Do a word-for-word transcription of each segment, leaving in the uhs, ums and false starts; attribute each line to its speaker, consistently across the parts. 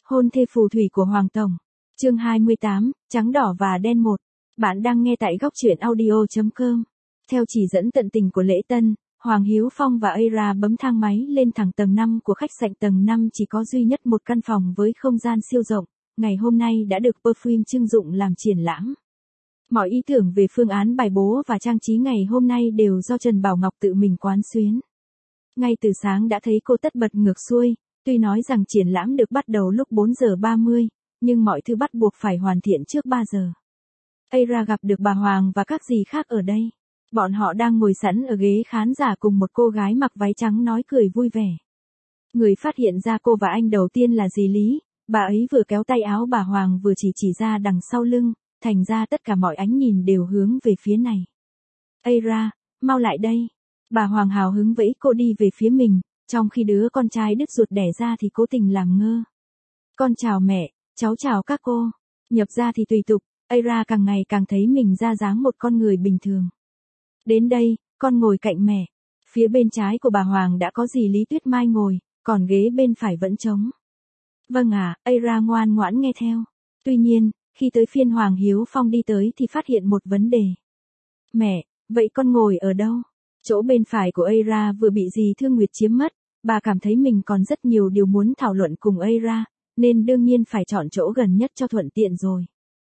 Speaker 1: Hôn thê phù thủy của Hoàng Tổng. Chương hai mươi tám, trắng đỏ và đen một. Bạn đang nghe tại góc truyện audio chấm com. Theo chỉ dẫn tận tình của Lễ Tân, Hoàng Hiếu Phong và Aira bấm thang máy lên thẳng tầng năm của khách sạn. Tầng năm chỉ có duy nhất một căn phòng với không gian siêu rộng, ngày hôm nay đã được Perfume trưng dụng làm triển lãm. Mọi ý tưởng về phương án bài bố và trang trí ngày hôm nay đều do Trần Bảo Ngọc tự mình quán xuyến. Ngay từ sáng đã thấy cô tất bật ngược xuôi, tuy nói rằng triển lãm được bắt đầu lúc bốn giờ ba mươi, nhưng mọi thứ bắt buộc phải hoàn thiện trước ba giờ. Aira gặp được bà Hoàng và các dì khác ở đây. Bọn họ đang ngồi sẵn ở ghế khán giả cùng một cô gái mặc váy trắng nói cười vui vẻ. Người phát hiện ra cô và anh đầu tiên là dì Lý, bà ấy vừa kéo tay áo bà Hoàng vừa chỉ chỉ ra đằng sau lưng, thành ra tất cả mọi ánh nhìn đều hướng về phía này. Aira, mau lại đây. Bà Hoàng hào hứng vẫy cô đi về phía mình, trong khi đứa con trai đứt ruột đẻ ra thì cố tình làm ngơ. Con chào mẹ, cháu chào các cô. Nhập ra thì tùy tục, Aira càng ngày càng thấy mình ra dáng một con người bình thường. Đến đây, con ngồi cạnh mẹ. Phía bên trái của bà Hoàng đã có dì Lý Tuyết Mai ngồi, còn ghế bên phải vẫn trống. Vâng ạ, à, Aira ngoan ngoãn nghe theo. Tuy nhiên, khi tới phiên Hoàng Hiếu Phong đi tới thì phát hiện một vấn đề. Mẹ, vậy con ngồi ở đâu? Chỗ bên phải của Aira vừa bị dì Thương Nguyệt chiếm mất, bà cảm thấy mình còn rất nhiều điều muốn thảo luận cùng Aira, nên đương nhiên phải chọn chỗ gần nhất cho thuận tiện rồi.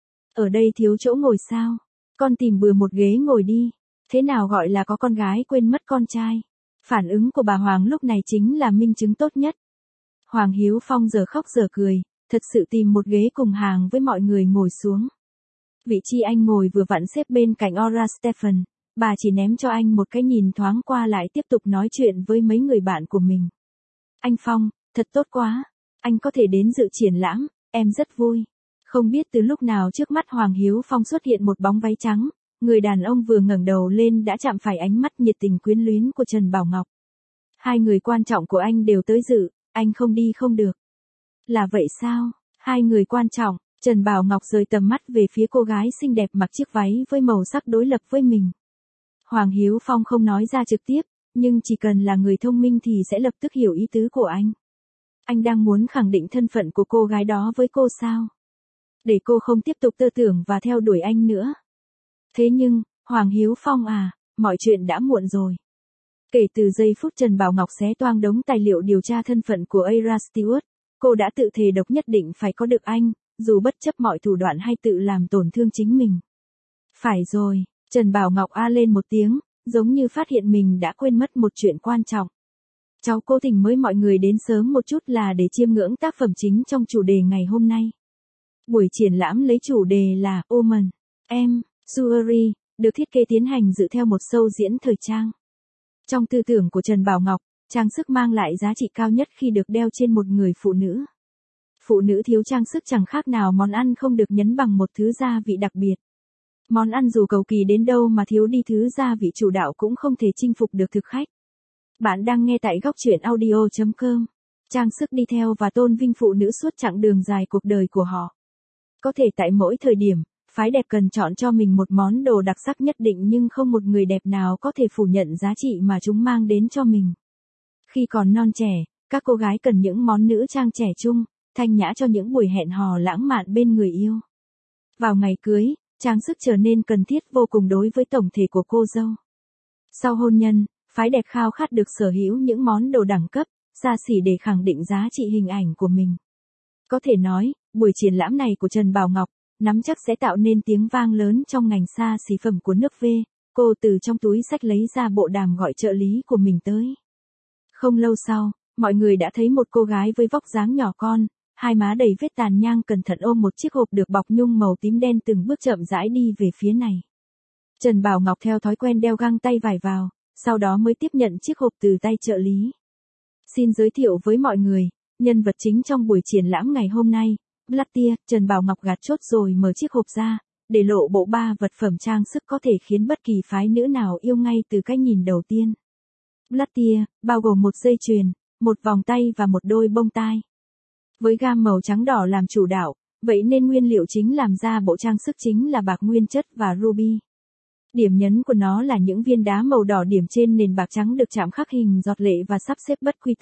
Speaker 1: Ở đây thiếu chỗ ngồi sao? Con tìm bừa một ghế ngồi đi. Thế nào gọi là có con gái quên mất con trai? Phản ứng của bà Hoàng lúc này chính là minh chứng tốt nhất. Hoàng Hiếu Phong giờ khóc giờ cười, thật sự tìm một ghế cùng hàng với mọi người ngồi xuống. Vị trí anh ngồi vừa vặn xếp bên cạnh Aura Stephen, bà chỉ ném cho anh một cái nhìn thoáng qua lại tiếp tục nói chuyện với mấy người bạn của mình. Anh Phong, thật tốt quá, anh có thể đến dự triển lãm, em rất vui. Không biết từ lúc nào trước mắt Hoàng Hiếu Phong xuất hiện một bóng váy trắng, người đàn ông vừa ngẩng đầu lên đã chạm phải ánh mắt nhiệt tình quyến luyến của Trần Bảo Ngọc. Hai người quan trọng của anh đều tới dự, anh không đi không được. Là vậy sao? Hai người quan trọng, Trần Bảo Ngọc rời tầm mắt về phía cô gái xinh đẹp mặc chiếc váy với màu sắc đối lập với mình. Hoàng Hiếu Phong không nói ra trực tiếp, nhưng chỉ cần là người thông minh thì sẽ lập tức hiểu ý tứ của anh. Anh đang muốn khẳng định thân phận của cô gái đó với cô sao? Để cô không tiếp tục tơ tưởng và theo đuổi anh nữa. Thế nhưng, Hoàng Hiếu Phong à, mọi chuyện đã muộn rồi. Kể từ giây phút Trần Bảo Ngọc xé toang đống tài liệu điều tra thân phận của Aira Stewart, cô đã tự thề độc nhất định phải có được anh, dù bất chấp mọi thủ đoạn hay tự làm tổn thương chính mình. Phải rồi, Trần Bảo Ngọc a lên một tiếng, giống như phát hiện mình đã quên mất một chuyện quan trọng. Cháu cố tình mời mọi người đến sớm một chút là để chiêm ngưỡng tác phẩm chính trong chủ đề ngày hôm nay. Buổi triển lãm lấy chủ đề là Woman, em, Jewelry, được thiết kế tiến hành dựa theo một show diễn thời trang. Trong tư tưởng của Trần Bảo Ngọc, trang sức mang lại giá trị cao nhất khi được đeo trên một người phụ nữ. Phụ nữ thiếu trang sức chẳng khác nào món ăn không được nhấn bằng một thứ gia vị đặc biệt. Món ăn dù cầu kỳ đến đâu mà thiếu đi thứ gia vị chủ đạo cũng không thể chinh phục được thực khách. Bạn đang nghe tại góc truyện audio chấm com. Trang sức đi theo và tôn vinh phụ nữ suốt chặng đường dài cuộc đời của họ. Có thể tại mỗi thời điểm, phái đẹp cần chọn cho mình một món đồ đặc sắc nhất định, nhưng không một người đẹp nào có thể phủ nhận giá trị mà chúng mang đến cho mình. Khi còn non trẻ, các cô gái cần những món nữ trang trẻ trung, thanh nhã cho những buổi hẹn hò lãng mạn bên người yêu. Vào ngày cưới, trang sức trở nên cần thiết vô cùng đối với tổng thể của cô dâu. Sau hôn nhân, phái đẹp khao khát được sở hữu những món đồ đẳng cấp, xa xỉ để khẳng định giá trị hình ảnh của mình. Có thể nói, buổi triển lãm này của Trần Bảo Ngọc, nắm chắc sẽ tạo nên tiếng vang lớn trong ngành xa xỉ phẩm của nước V. Cô từ trong túi xách lấy ra bộ đàm gọi trợ lý của mình tới. Không lâu sau, mọi người đã thấy một cô gái với vóc dáng nhỏ con, hai má đầy vết tàn nhang cẩn thận ôm một chiếc hộp được bọc nhung màu tím đen từng bước chậm rãi đi về phía này. Trần Bảo Ngọc theo thói quen đeo găng tay vải vào, sau đó mới tiếp nhận chiếc hộp từ tay trợ lý. Xin giới thiệu với mọi người, nhân vật chính trong buổi triển lãm ngày hôm nay, Blatia. Trần Bảo Ngọc gạt chốt rồi mở chiếc hộp ra, để lộ bộ ba vật phẩm trang sức có thể khiến bất kỳ phái nữ nào yêu ngay từ cái nhìn đầu tiên. Blatia, bao gồm một dây chuyền, một vòng tay và một đôi bông tai. Với gam màu trắng đỏ làm chủ đạo, vậy nên nguyên liệu chính làm ra bộ trang sức chính là bạc nguyên chất và ruby. Điểm nhấn của nó là những viên đá màu đỏ điểm trên nền bạc trắng được chạm khắc hình giọt lệ và sắp xếp bất quy tắc,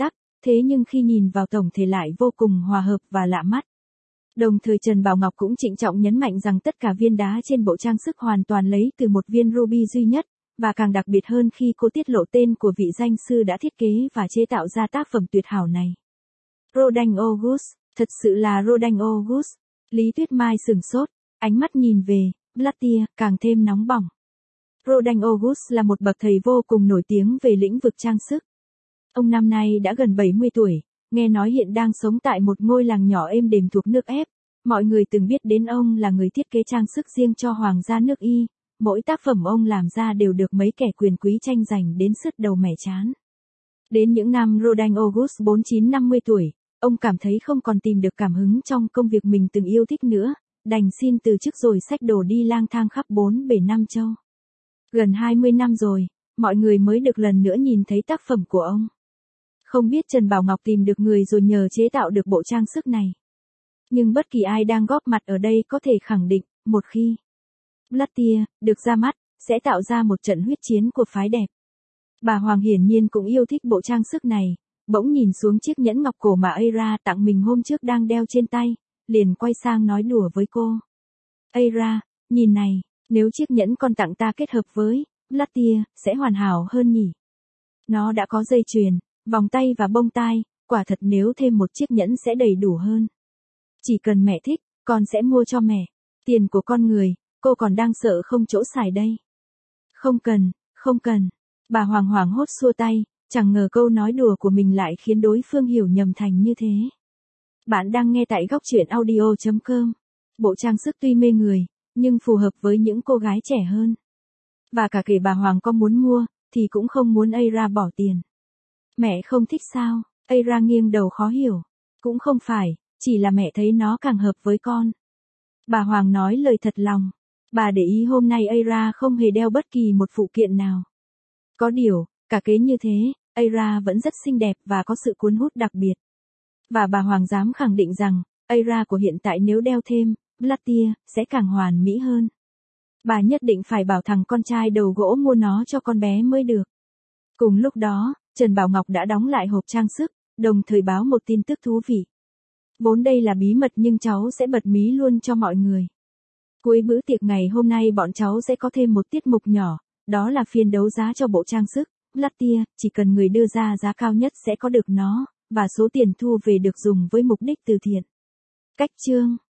Speaker 1: thế nhưng khi nhìn vào tổng thể lại vô cùng hòa hợp và lạ mắt. Đồng thời Trần Bảo Ngọc cũng trịnh trọng nhấn mạnh rằng tất cả viên đá trên bộ trang sức hoàn toàn lấy từ một viên ruby duy nhất, và càng đặc biệt hơn khi cô tiết lộ tên của vị danh sư đã thiết kế và chế tạo ra tác phẩm tuyệt hảo này. Rodan August, thật sự là Rodan August. Lý Tuyết Mai sửng sốt, ánh mắt nhìn về Blatter càng thêm nóng bỏng. Rodan August là một bậc thầy vô cùng nổi tiếng về lĩnh vực trang sức. Ông năm nay đã gần bảy mươi tuổi, nghe nói hiện đang sống tại một ngôi làng nhỏ êm đềm thuộc nước Ép. Mọi người từng biết đến ông là người thiết kế trang sức riêng cho hoàng gia nước Y. Mỗi tác phẩm ông làm ra đều được mấy kẻ quyền quý tranh giành đến sứt đầu mẻ trán. Đến những năm Rodan August bốn mươi chín năm mươi tuổi, ông cảm thấy không còn tìm được cảm hứng trong công việc mình từng yêu thích nữa, đành xin từ chức rồi xách đồ đi lang thang khắp bốn bể năm châu. Gần hai mươi năm rồi, mọi người mới được lần nữa nhìn thấy tác phẩm của ông. Không biết Trần Bảo Ngọc tìm được người rồi nhờ chế tạo được bộ trang sức này. Nhưng bất kỳ ai đang góp mặt ở đây có thể khẳng định, một khi Blatter được ra mắt, sẽ tạo ra một trận huyết chiến của phái đẹp. Bà Hoàng hiển nhiên cũng yêu thích bộ trang sức này, bỗng nhìn xuống chiếc nhẫn ngọc cổ mà Aira tặng mình hôm trước đang đeo trên tay, liền quay sang nói đùa với cô. Aira, nhìn này, nếu chiếc nhẫn con tặng ta kết hợp với Blatter, sẽ hoàn hảo hơn nhỉ? Nó đã có dây chuyền, vòng tay và bông tai, quả thật nếu thêm một chiếc nhẫn sẽ đầy đủ hơn. Chỉ cần mẹ thích, con sẽ mua cho mẹ. Tiền của con người, cô còn đang sợ không chỗ xài đây. Không cần, không cần. Bà Hoàng hoảng hốt xua tay, chẳng ngờ câu nói đùa của mình lại khiến đối phương hiểu nhầm thành như thế. Bạn đang nghe tại góc truyện audio chấm com. Bộ trang sức tuy mê người, nhưng phù hợp với những cô gái trẻ hơn. Và cả kể bà Hoàng có muốn mua, thì cũng không muốn Aira bỏ tiền. Mẹ không thích sao? Aira nghiêng đầu khó hiểu. Cũng không phải, chỉ là mẹ thấy nó càng hợp với con. Bà Hoàng nói lời thật lòng. Bà để ý hôm nay Aira không hề đeo bất kỳ một phụ kiện nào. Có điều, cả kế như thế, Aira vẫn rất xinh đẹp và có sự cuốn hút đặc biệt. Và bà Hoàng dám khẳng định rằng, Aira của hiện tại nếu đeo thêm Blatter, sẽ càng hoàn mỹ hơn. Bà nhất định phải bảo thằng con trai đầu gỗ mua nó cho con bé mới được. Cùng lúc đó, Trần Bảo Ngọc đã đóng lại hộp trang sức, đồng thời báo một tin tức thú vị. Vốn đây là bí mật nhưng cháu sẽ bật mí luôn cho mọi người. Cuối bữa tiệc ngày hôm nay bọn cháu sẽ có thêm một tiết mục nhỏ, đó là phiên đấu giá cho bộ trang sức Blatter, chỉ cần người đưa ra giá cao nhất sẽ có được nó, và số tiền thu về được dùng với mục đích từ thiện. Cách chương